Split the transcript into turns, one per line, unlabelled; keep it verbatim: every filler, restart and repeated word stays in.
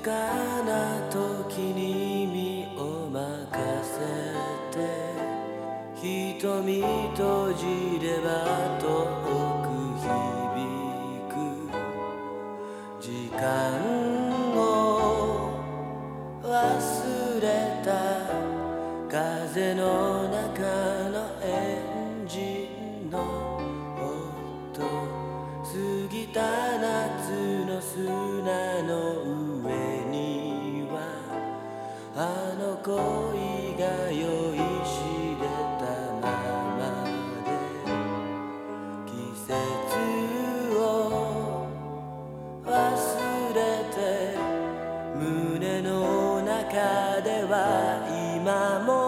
かな時に身を任せて瞳閉じれば遠く響く時間を忘れた風の中のエンジンの音過ぎた夏の砂の上にはあの恋が酔いしれたままで季節を忘れて胸の中では今も